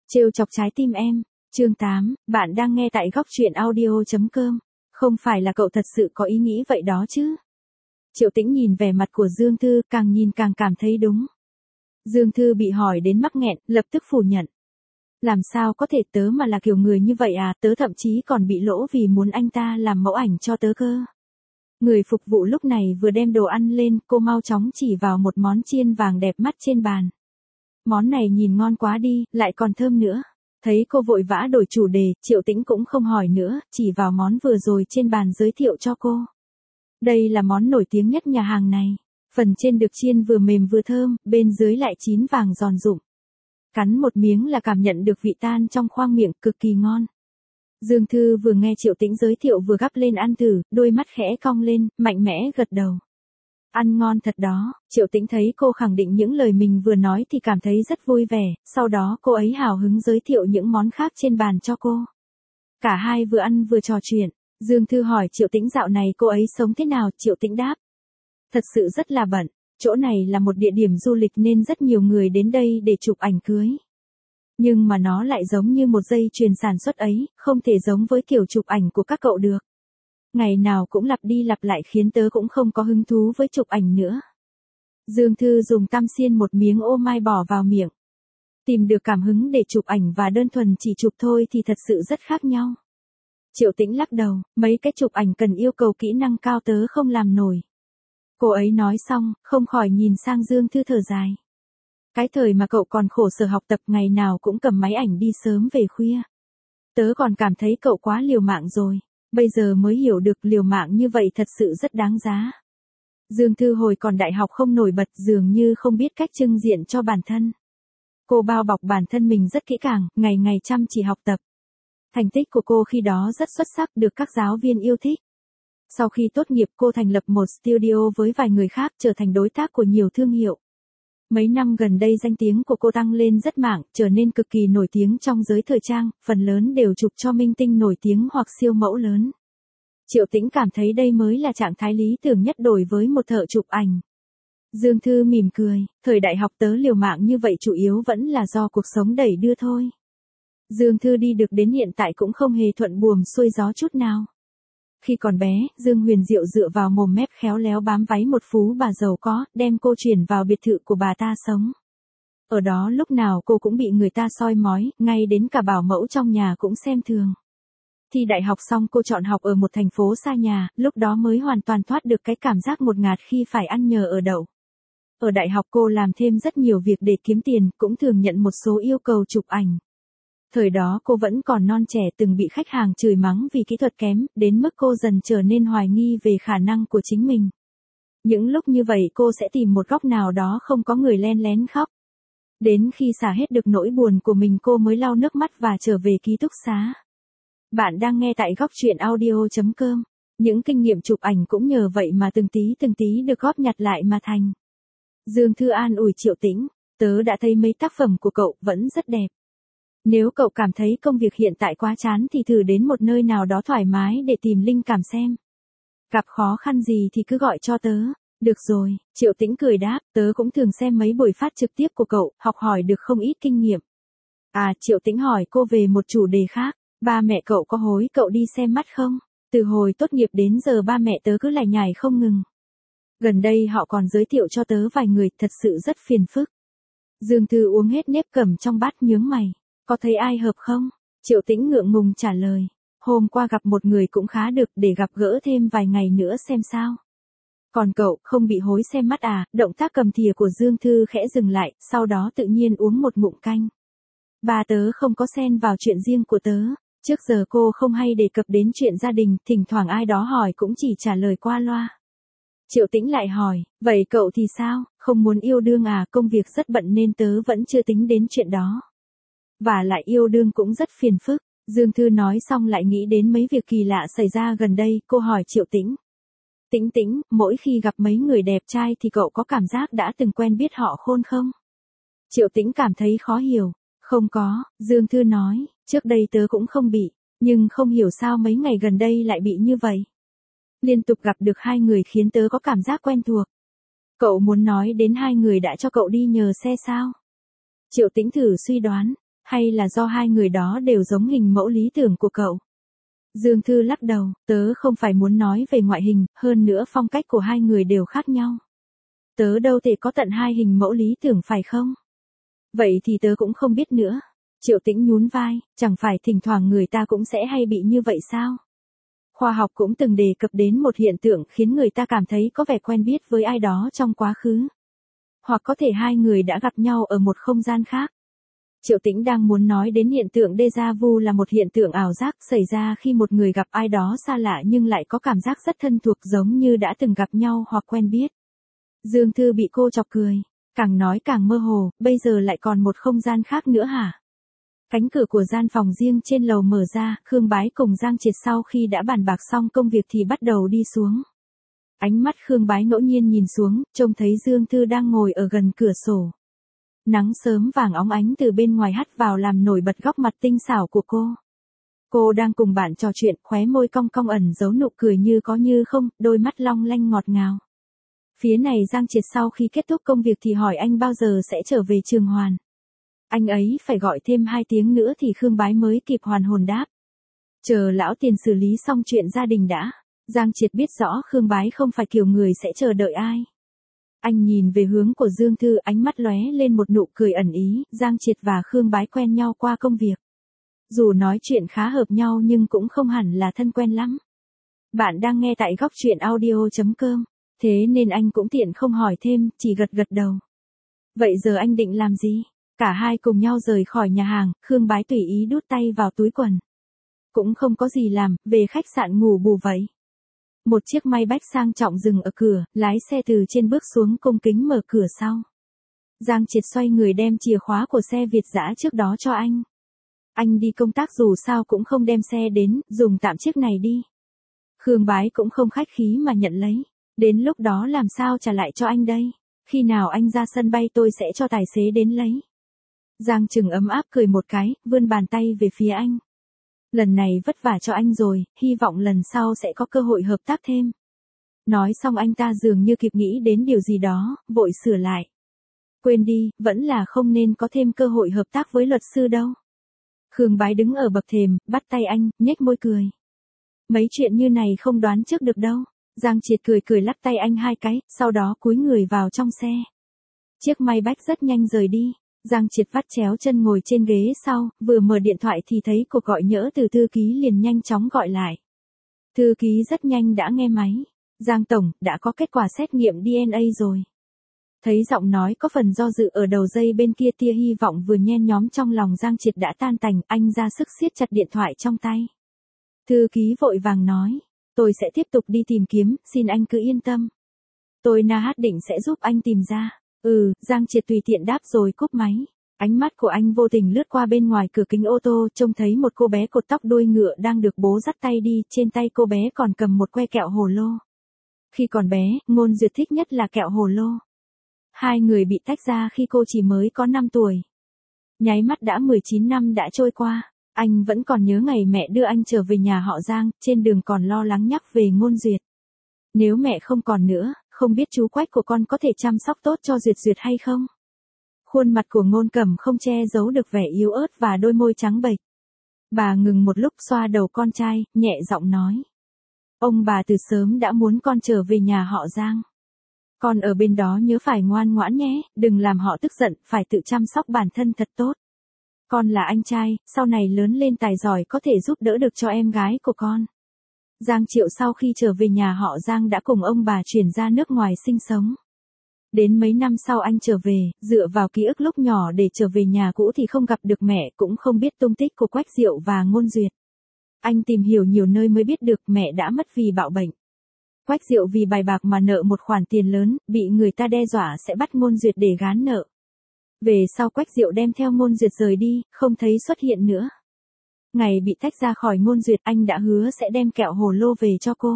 Trêu chọc trái tim em, chương 8, bạn đang nghe tại góc truyện audio.com. Không phải là cậu thật sự có ý nghĩ vậy đó chứ? Triệu Tĩnh nhìn vẻ mặt của Dương Thư, càng nhìn càng cảm thấy đúng. Dương Thư bị hỏi đến mắc nghẹn, lập tức phủ nhận. Làm sao có thể, tớ mà là kiểu người như vậy à, tớ thậm chí còn bị lỗ vì muốn anh ta làm mẫu ảnh cho tớ cơ. Người phục vụ lúc này vừa đem đồ ăn lên, cô mau chóng chỉ vào một món chiên vàng đẹp mắt trên bàn. Món này nhìn ngon quá đi, lại còn thơm nữa. Thấy cô vội vã đổi chủ đề, Triệu Tĩnh cũng không hỏi nữa, chỉ vào món vừa rồi trên bàn giới thiệu cho cô. Đây là món nổi tiếng nhất nhà hàng này. Phần trên được chiên vừa mềm vừa thơm, bên dưới lại chín vàng giòn rụm. Cắn một miếng là cảm nhận được vị tan trong khoang miệng, cực kỳ ngon. Dương Thư vừa nghe Triệu Tĩnh giới thiệu vừa gắp lên ăn thử, đôi mắt khẽ cong lên, mạnh mẽ gật đầu. Ăn ngon thật đó. Triệu Tĩnh thấy cô khẳng định những lời mình vừa nói thì cảm thấy rất vui vẻ, sau đó cô ấy hào hứng giới thiệu những món khác trên bàn cho cô. Cả hai vừa ăn vừa trò chuyện. Dương Thư hỏi Triệu Tĩnh dạo này cô ấy sống thế nào, Triệu Tĩnh đáp. Thật sự rất là bận, chỗ này là một địa điểm du lịch nên rất nhiều người đến đây để chụp ảnh cưới. Nhưng mà nó lại giống như một dây chuyền sản xuất ấy, không thể giống với kiểu chụp ảnh của các cậu được. Ngày nào cũng lặp đi lặp lại khiến tớ cũng không có hứng thú với chụp ảnh nữa. Dương Thư dùng tăm xiên một miếng ô mai bỏ vào miệng. Tìm được cảm hứng để chụp ảnh và đơn thuần chỉ chụp thôi thì thật sự rất khác nhau. Triệu Tĩnh lắc đầu, mấy cái chụp ảnh cần yêu cầu kỹ năng cao tớ không làm nổi. Cô ấy nói xong, không khỏi nhìn sang Dương Thư thở dài. Cái thời mà cậu còn khổ sở học tập ngày nào cũng cầm máy ảnh đi sớm về khuya. Tớ còn cảm thấy cậu quá liều mạng rồi. Bây giờ mới hiểu được liều mạng như vậy thật sự rất đáng giá. Dương Thư hồi còn đại học không nổi bật, dường như không biết cách trưng diện cho bản thân. Cô bao bọc bản thân mình rất kỹ càng, ngày ngày chăm chỉ học tập. Thành tích của cô khi đó rất xuất sắc, được các giáo viên yêu thích. Sau khi tốt nghiệp cô thành lập một studio với vài người khác, trở thành đối tác của nhiều thương hiệu. Mấy năm gần đây danh tiếng của cô tăng lên rất mạnh, trở nên cực kỳ nổi tiếng trong giới thời trang, phần lớn đều chụp cho minh tinh nổi tiếng hoặc siêu mẫu lớn. Triệu Tĩnh cảm thấy đây mới là trạng thái lý tưởng nhất đối với một thợ chụp ảnh. Dương Thư mỉm cười, thời đại học tớ liều mạng như vậy chủ yếu vẫn là do cuộc sống đẩy đưa thôi. Dương Thư đi được đến hiện tại cũng không hề thuận buồm xuôi gió chút nào. Khi còn bé, Dương Huyền Diệu dựa vào mồm mép khéo léo bám váy một phú bà giàu có, đem cô chuyển vào biệt thự của bà ta sống. Ở đó lúc nào cô cũng bị người ta soi mói, ngay đến cả bảo mẫu trong nhà cũng xem thường. Thi đại học xong cô chọn học ở một thành phố xa nhà, lúc đó mới hoàn toàn thoát được cái cảm giác ngột ngạt khi phải ăn nhờ ở đậu. Ở đại học cô làm thêm rất nhiều việc để kiếm tiền, cũng thường nhận một số yêu cầu chụp ảnh. Thời đó cô vẫn còn non trẻ, từng bị khách hàng chửi mắng vì kỹ thuật kém, đến mức cô dần trở nên hoài nghi về khả năng của chính mình. Những lúc như vậy cô sẽ tìm một góc nào đó không có người len lén khóc. Đến khi xả hết được nỗi buồn của mình cô mới lau nước mắt và trở về ký túc xá. Bạn đang nghe tại góc truyện audio.com. Những kinh nghiệm chụp ảnh cũng nhờ vậy mà từng tí được góp nhặt lại mà thành. Dương Thư an ủi Triệu Tĩnh, tớ đã thấy mấy tác phẩm của cậu vẫn rất đẹp. Nếu cậu cảm thấy công việc hiện tại quá chán thì thử đến một nơi nào đó thoải mái để tìm linh cảm xem. Gặp khó khăn gì thì cứ gọi cho tớ. Được rồi, Triệu Tĩnh cười đáp, tớ cũng thường xem mấy buổi phát trực tiếp của cậu, học hỏi được không ít kinh nghiệm. À, Triệu Tĩnh hỏi cô về một chủ đề khác, ba mẹ cậu có hối cậu đi xem mắt không? Từ hồi tốt nghiệp đến giờ ba mẹ tớ cứ lải nhải không ngừng. Gần đây họ còn giới thiệu cho tớ vài người, thật sự rất phiền phức. Dương Thư uống hết nếp cầm trong bát nhướng mày. Có thấy ai hợp không? Triệu Tĩnh ngượng ngùng trả lời. Hôm qua gặp một người cũng khá được, để gặp gỡ thêm vài ngày nữa xem sao. Còn cậu, không bị hối xem mắt à? Động tác cầm thìa của Dương Thư khẽ dừng lại, sau đó tự nhiên uống một ngụm canh. Ba tớ không có xen vào chuyện riêng của tớ. Trước giờ cô không hay đề cập đến chuyện gia đình, thỉnh thoảng ai đó hỏi cũng chỉ trả lời qua loa. Triệu Tĩnh lại hỏi, vậy cậu thì sao? Không muốn yêu đương à? Công việc rất bận nên tớ vẫn chưa tính đến chuyện đó. Và lại yêu đương cũng rất phiền phức. Dương Thư nói xong lại nghĩ đến mấy việc kỳ lạ xảy ra gần đây, cô hỏi Triệu Tĩnh. Tĩnh, mỗi khi gặp mấy người đẹp trai thì cậu có cảm giác đã từng quen biết họ khôn không? Triệu Tĩnh cảm thấy khó hiểu. Không có, Dương Thư nói, trước đây tớ cũng không bị, nhưng không hiểu sao mấy ngày gần đây lại bị như vậy. Liên tục gặp được hai người khiến tớ có cảm giác quen thuộc. Cậu muốn nói đến hai người đã cho cậu đi nhờ xe sao? Triệu Tĩnh thử suy đoán. Hay là do hai người đó đều giống hình mẫu lý tưởng của cậu? Dương Thư lắc đầu, tớ không phải muốn nói về ngoại hình, hơn nữa phong cách của hai người đều khác nhau. Tớ đâu thể có tận hai hình mẫu lý tưởng phải không? Vậy thì tớ cũng không biết nữa. Triệu Tĩnh nhún vai, chẳng phải thỉnh thoảng người ta cũng sẽ hay bị như vậy sao? Khoa học cũng từng đề cập đến một hiện tượng khiến người ta cảm thấy có vẻ quen biết với ai đó trong quá khứ. Hoặc có thể hai người đã gặp nhau ở một không gian khác. Triệu Tĩnh đang muốn nói đến hiện tượng déjà vu là một hiện tượng ảo giác xảy ra khi một người gặp ai đó xa lạ nhưng lại có cảm giác rất thân thuộc giống như đã từng gặp nhau hoặc quen biết. Dương Thư bị cô chọc cười, càng nói càng mơ hồ, bây giờ lại còn một không gian khác nữa hả? Cánh cửa của gian phòng riêng trên lầu mở ra, Khương Bái cùng Giang Triệt sau khi đã bàn bạc xong công việc thì bắt đầu đi xuống. Ánh mắt Khương Bái ngẫu nhiên nhìn xuống, trông thấy Dương Thư đang ngồi ở gần cửa sổ. Nắng sớm vàng óng ánh từ bên ngoài hắt vào làm nổi bật góc mặt tinh xảo của cô. Cô đang cùng bạn trò chuyện, khóe môi cong cong ẩn giấu nụ cười như có như không, đôi mắt long lanh ngọt ngào. Phía này Giang Triệt sau khi kết thúc công việc thì hỏi anh bao giờ sẽ trở về Trường Hoàn. Anh ấy phải gọi thêm 2 tiếng nữa thì Khương Bái mới kịp hoàn hồn đáp. Chờ lão tiền xử lý xong chuyện gia đình đã. Giang Triệt biết rõ Khương Bái không phải kiểu người sẽ chờ đợi ai. Anh nhìn về hướng của Dương Thư, ánh mắt lóe lên một nụ cười ẩn ý, Giang Triệt và Khương Bái quen nhau qua công việc. Dù nói chuyện khá hợp nhau nhưng cũng không hẳn là thân quen lắm. Bạn đang nghe tại góc truyện audio.com, thế nên anh cũng tiện không hỏi thêm, chỉ gật gật đầu. Vậy giờ anh định làm gì? Cả hai cùng nhau rời khỏi nhà hàng, Khương Bái tùy ý đút tay vào túi quần. Cũng không có gì làm, về khách sạn ngủ bù vậy. Một chiếc Maybach sang trọng dừng ở cửa, lái xe từ trên bước xuống cung kính mở cửa sau. Giang Triệt xoay người đem chìa khóa của xe Việt dã trước đó cho anh. Anh đi công tác dù sao cũng không đem xe đến, dùng tạm chiếc này đi. Khương Bái cũng không khách khí mà nhận lấy. Đến lúc đó làm sao trả lại cho anh đây? Khi nào anh ra sân bay tôi sẽ cho tài xế đến lấy. Giang Trừng ấm áp cười một cái, vươn bàn tay về phía anh. Lần này vất vả cho anh rồi, hy vọng lần sau sẽ có cơ hội hợp tác thêm. Nói xong anh ta dường như kịp nghĩ đến điều gì đó, vội sửa lại. Quên đi, vẫn là không nên có thêm cơ hội hợp tác với luật sư đâu. Khương Bái đứng ở bậc thềm, bắt tay anh, nhếch môi cười. Mấy chuyện như này không đoán trước được đâu. Giang Triệt cười cười lắc tay anh 2 cái, sau đó cúi người vào trong xe. Chiếc Maybach rất nhanh rời đi. Giang Triệt vắt chéo chân ngồi trên ghế sau, vừa mở điện thoại thì thấy cuộc gọi nhỡ từ thư ký liền nhanh chóng gọi lại. Thư ký rất nhanh đã nghe máy. Giang Tổng, đã có kết quả xét nghiệm DNA rồi. Thấy giọng nói có phần do dự ở đầu dây bên kia, tia hy vọng vừa nhen nhóm trong lòng Giang Triệt đã tan tành, anh ra sức siết chặt điện thoại trong tay. Thư ký vội vàng nói, tôi sẽ tiếp tục đi tìm kiếm, xin anh cứ yên tâm. Tôi định sẽ giúp anh tìm ra. Giang Triệt tùy tiện đáp rồi cúp máy. Ánh mắt của anh vô tình lướt qua bên ngoài cửa kính ô tô, trông thấy một cô bé cột tóc đuôi ngựa đang được bố dắt tay đi, trên tay cô bé còn cầm một que kẹo hồ lô. Khi còn bé, Ngôn Duyệt thích nhất là kẹo hồ lô. Hai người bị tách ra khi cô chỉ mới có 5 tuổi. Nháy mắt đã 19 năm đã trôi qua, anh vẫn còn nhớ ngày mẹ đưa anh trở về nhà họ Giang, trên đường còn lo lắng nhắc về Ngôn Duyệt. Nếu mẹ không còn nữa, không biết chú Quách của con có thể chăm sóc tốt cho Duyệt Duyệt hay không? Khuôn mặt của Ngôn Cẩm không che giấu được vẻ yếu ớt và đôi môi trắng bệch. Bà ngừng một lúc xoa đầu con trai, nhẹ giọng nói. Ông bà từ sớm đã muốn con trở về nhà họ Giang. Con ở bên đó nhớ phải ngoan ngoãn nhé, đừng làm họ tức giận, phải tự chăm sóc bản thân thật tốt. Con là anh trai, sau này lớn lên tài giỏi có thể giúp đỡ được cho em gái của con. Giang Triệu sau khi trở về nhà họ Giang đã cùng ông bà chuyển ra nước ngoài sinh sống. Đến mấy năm sau anh trở về, dựa vào ký ức lúc nhỏ để trở về nhà cũ thì không gặp được mẹ, cũng không biết tung tích của Quách Diệu và Ngôn Duyệt. Anh tìm hiểu nhiều nơi mới biết được mẹ đã mất vì bạo bệnh. Quách Diệu vì bài bạc mà nợ một khoản tiền lớn, bị người ta đe dọa sẽ bắt Ngôn Duyệt để gán nợ. Về sau Quách Diệu đem theo Ngôn Duyệt rời đi, không thấy xuất hiện nữa. Ngày bị tách ra khỏi Ngôn Duyệt, anh đã hứa sẽ đem kẹo hồ lô về cho cô.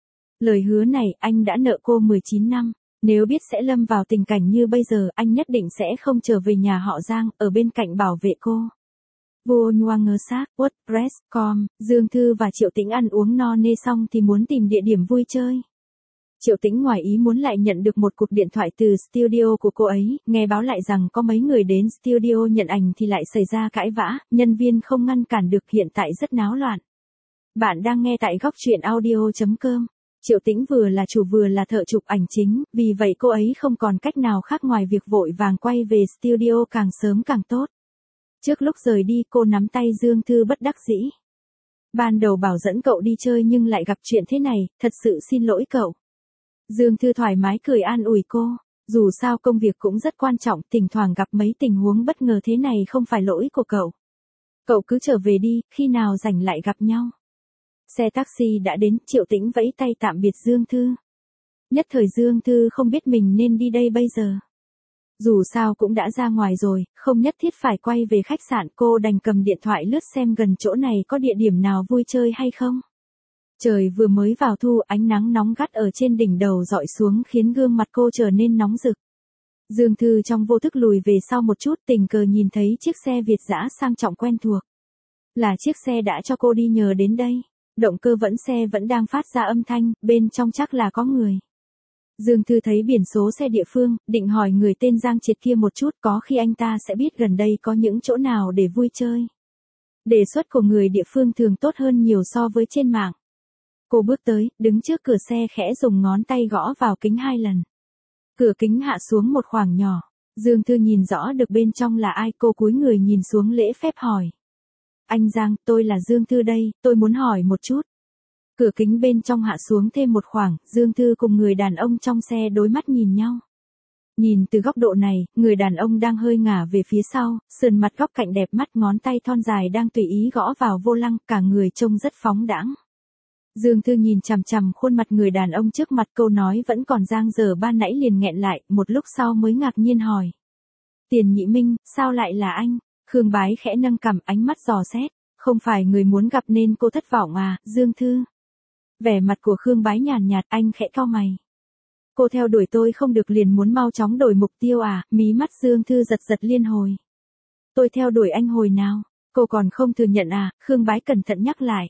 Lời hứa này anh đã nợ cô 19 năm. Nếu biết sẽ lâm vào tình cảnh như bây giờ, anh nhất định sẽ không trở về nhà họ Giang, ở bên cạnh bảo vệ cô. Vua Nhoang ngơ xác, WordPress.com, Dương Thư và Triệu Tĩnh ăn uống no nê xong thì muốn tìm địa điểm vui chơi. Triệu Tĩnh ngoài ý muốn lại nhận được một cuộc điện thoại từ studio của cô ấy, nghe báo lại rằng có mấy người đến studio nhận ảnh thì lại xảy ra cãi vã, nhân viên không ngăn cản được, hiện tại rất náo loạn. Bạn đang nghe tại góc truyện audio.com. Triệu Tĩnh vừa là chủ vừa là thợ chụp ảnh chính, vì vậy cô ấy không còn cách nào khác ngoài việc vội vàng quay về studio càng sớm càng tốt. Trước lúc rời đi cô nắm tay Dương Thư bất đắc dĩ. Ban đầu bảo dẫn cậu đi chơi nhưng lại gặp chuyện thế này, thật sự xin lỗi cậu. Dương Thư thoải mái cười an ủi cô, dù sao công việc cũng rất quan trọng, thỉnh thoảng gặp mấy tình huống bất ngờ thế này không phải lỗi của cậu. Cậu cứ trở về đi, khi nào rảnh lại gặp nhau. Xe taxi đã đến, Triệu Tĩnh vẫy tay tạm biệt Dương Thư. Nhất thời Dương Thư không biết mình nên đi đây bây giờ. Dù sao cũng đã ra ngoài rồi, không nhất thiết phải quay về khách sạn, cô đành cầm điện thoại lướt xem gần chỗ này có địa điểm nào vui chơi hay không. Trời vừa mới vào thu, ánh nắng nóng gắt ở trên đỉnh đầu dọi xuống khiến gương mặt cô trở nên nóng rực. Dương Thư trong vô thức lùi về sau một chút, tình cờ nhìn thấy chiếc xe Việt dã sang trọng quen thuộc. Là chiếc xe đã cho cô đi nhờ đến đây. Động cơ xe vẫn đang phát ra âm thanh, bên trong chắc là có người. Dương Thư thấy biển số xe địa phương, định hỏi người tên Giang Triệt kia một chút, có khi anh ta sẽ biết gần đây có những chỗ nào để vui chơi. Đề xuất của người địa phương thường tốt hơn nhiều so với trên mạng. Cô bước tới, đứng trước cửa xe khẽ dùng ngón tay gõ vào kính 2 lần. Cửa kính hạ xuống một khoảng nhỏ. Dương Thư nhìn rõ được bên trong là ai, cô cúi người nhìn xuống lễ phép hỏi. Anh Giang, tôi là Dương Thư đây, tôi muốn hỏi một chút. Cửa kính bên trong hạ xuống thêm một khoảng, Dương Thư cùng người đàn ông trong xe đối mắt nhìn nhau. Nhìn từ góc độ này, người đàn ông đang hơi ngả về phía sau, sườn mặt góc cạnh đẹp mắt, ngón tay thon dài đang tùy ý gõ vào vô lăng, cả người trông rất phóng đãng. Dương Thư nhìn chằm chằm khuôn mặt người đàn ông trước mặt, câu nói vẫn còn dang dở ban nãy liền nghẹn lại, một lúc sau mới ngạc nhiên hỏi. Tiền Nhị Minh, sao lại là anh? Khương Bái khẽ nâng cằm, ánh mắt dò xét. Không phải người muốn gặp nên cô thất vọng à, Dương Thư? Vẻ mặt của Khương Bái nhàn nhạt, anh khẽ cau mày. Cô theo đuổi tôi không được liền muốn mau chóng đổi mục tiêu à, mí mắt Dương Thư giật giật liên hồi. Tôi theo đuổi anh hồi nào? Cô còn không thừa nhận à, Khương Bái cẩn thận nhắc lại.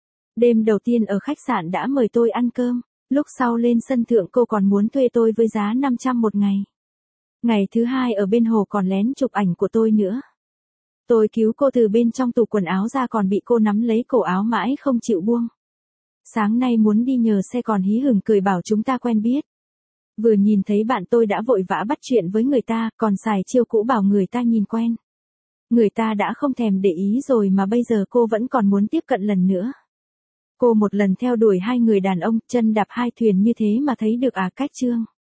Đêm đầu tiên ở khách sạn đã mời tôi ăn cơm, lúc sau lên sân thượng cô còn muốn thuê tôi với giá 500 một ngày. Ngày thứ hai ở bên hồ còn lén chụp ảnh của tôi nữa. Tôi cứu cô từ bên trong tủ quần áo ra còn bị cô nắm lấy cổ áo mãi không chịu buông. Sáng nay muốn đi nhờ xe còn hí hửng cười bảo chúng ta quen biết. Vừa nhìn thấy bạn tôi đã vội vã bắt chuyện với người ta, còn xài chiêu cũ bảo người ta nhìn quen. Người ta đã không thèm để ý rồi mà bây giờ cô vẫn còn muốn tiếp cận lần nữa. Cô một lần theo đuổi 2 người đàn ông, chân đạp 2 thuyền như thế mà thấy được à, cách chương.